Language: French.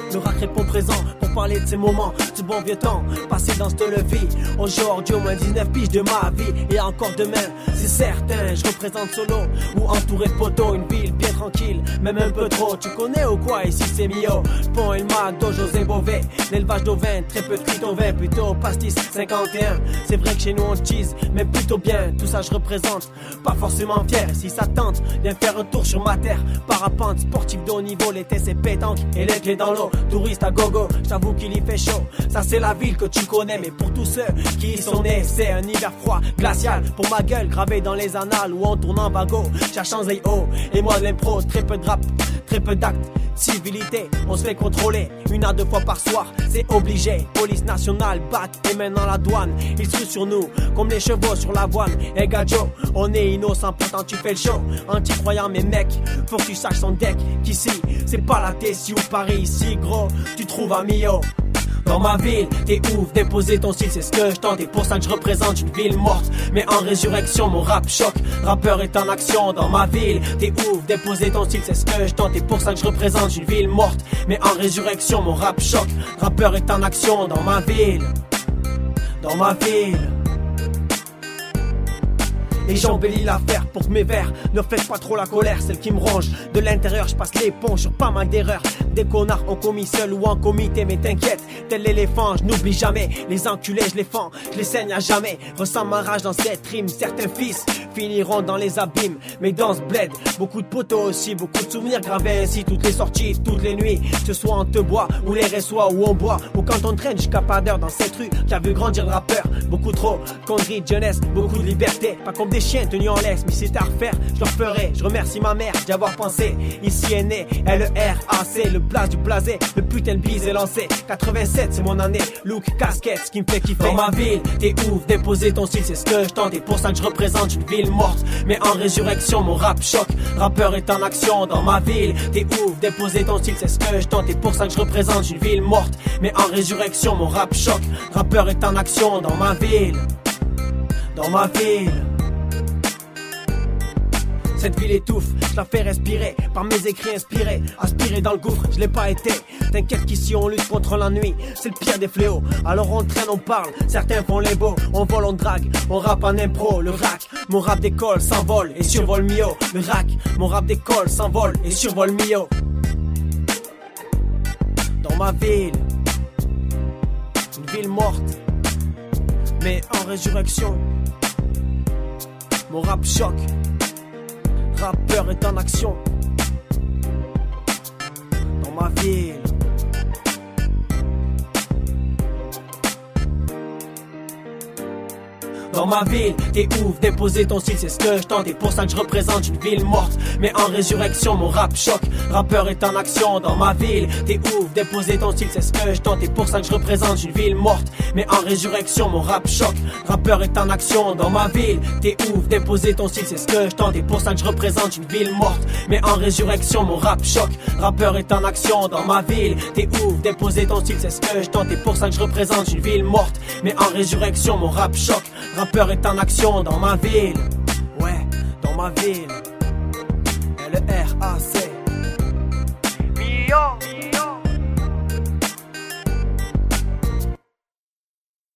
Le rap répond présent pour parler de ces moments du bon vieux temps passé dans cette vie. Aujourd'hui au moins 19 piges de ma vie. Et encore demain, c'est certain, je représente solo ou entouré de poteaux. Une ville bien tranquille, même un peu trop. Tu connais ou quoi? Ici c'est Mio, Pont et le McDo, José Bové. L'élevage d'ovins, très peu de cuit au vin, plutôt pastis 51. C'est vrai que chez nous on cheese, mais plutôt bien. Tout ça je représente, pas forcément fier. Si ça tente, viens faire un tour sur ma terre. Parapente, sportif de haut niveau, l'été c'est pétanque et les clés dans l'eau. Touriste à gogo, j't'avoue qu'il y fait chaud. Ça c'est la ville que tu connais, mais pour tous ceux qui y sont nés, c'est un hiver froid, glacial. Pour ma gueule, gravée dans les annales ou en tournant vago. Cherchant Zay-O, et moi de l'impro, très peu de rap, très peu d'actes. Civilité, on se fait contrôler 1 à 2 fois par soir, c'est obligé. Police nationale, bac et maintenant la douane. Ils se ruent sur nous, comme les chevaux sur l'avoine. Hey gadjo, on est innocent, pourtant tu fais le show. Anti-croyant mais mec, faut que tu saches son deck. Qu'ici, c'est pas la Tessie ou Paris. Ici gros, tu trouves un Mio. Dans ma ville, t'es ouf, déposer ton style, c'est ce que je tente. Et pour ça que je représente une ville morte, mais en résurrection, mon rap choc. Rappeur est en action dans ma ville. T'es ouf, déposer ton style, c'est ce que je tente. Et pour ça que je représente une ville morte, mais en résurrection, mon rap choc. Rappeur est en action dans ma ville. Dans ma ville. Et j'embellis l'affaire pour que mes vers ne reflètent pas trop la colère, celle qui me ronge. De l'intérieur, je passe l'éponge sur pas mal d'erreurs. Des connards ont commis seul ou en comité, mais t'inquiète, tel l'éléphant, je n'oublie jamais. Les enculés, je les fends, je les saigne à jamais. Ressens ma rage dans cette rime, certains fils finiront dans les abîmes. Mais dans ce bled, beaucoup de poteaux aussi, beaucoup de souvenirs gravés ainsi. Toutes les sorties, toutes les nuits, que ce soit on te boit, ou les reçoit, ou on boit, ou quand on traîne jusqu'à pas d'heure dans cette rue qui a vu grandir le rappeur. Beaucoup trop, conneries de jeunesse, beaucoup de liberté, pas comme des chiens tenus en laisse. Mais si c'est à refaire, je le referai. Je remercie ma mère d'y avoir pensé. Ici est né LERAC, le place du blasé, le putain de bise est lancé. 87 c'est mon année, look, casquette, ce qui me fait kiffer. Dans ma ville, t'es ouf, déposer ton style, c'est ce que je tente. Et pour ça que je représente une ville morte, mais en résurrection, mon rap choc. Rappeur est en action dans ma ville. T'es ouf, déposer ton style, c'est ce que je tente. Et pour ça que je représente une ville morte, mais en résurrection, mon rap choc. Rappeur est en action dans ma ville. Dans ma ville. Cette ville étouffe, je la fais respirer par mes écrits inspirés. Aspiré dans le gouffre, je l'ai pas été. T'inquiète qu'ici on lutte contre l'ennui, c'est le pire des fléaux. Alors on traîne, on parle, certains font les beaux. On vole, on drague, on rappe en impro. Le rack, mon rap d'école s'envole et survole Mio. Le rack, mon rap d'école s'envole et survole Mio. Dans ma ville, une ville morte, mais en résurrection. Mon rap choc. Rappeur est en action dans ma ville. Dans ma ville, t'es ouf, déposer ton style, c'est ce que je tente. Et pour ça que je représente une ville morte, mais en résurrection, mon rap choc. Rappeur est en action dans ma ville. T'es ouf, déposer ton style, c'est ce que je tente. Et pour ça que je représente une ville morte, mais en résurrection, mon rap choc. Rappeur est en action dans ma ville. T'es ouf, déposer ton style, c'est ce que je tente. Et pour ça que je représente une ville morte, mais en résurrection, mon rap choc. Rappeur est en action dans ma ville. T'es ouf, déposer ton style, c'est ce que je tente. Et pour ça que je représente une ville morte, mais en résurrection, mon rap choc. Rappeur est en action dans ma ville. Ouais, dans ma ville.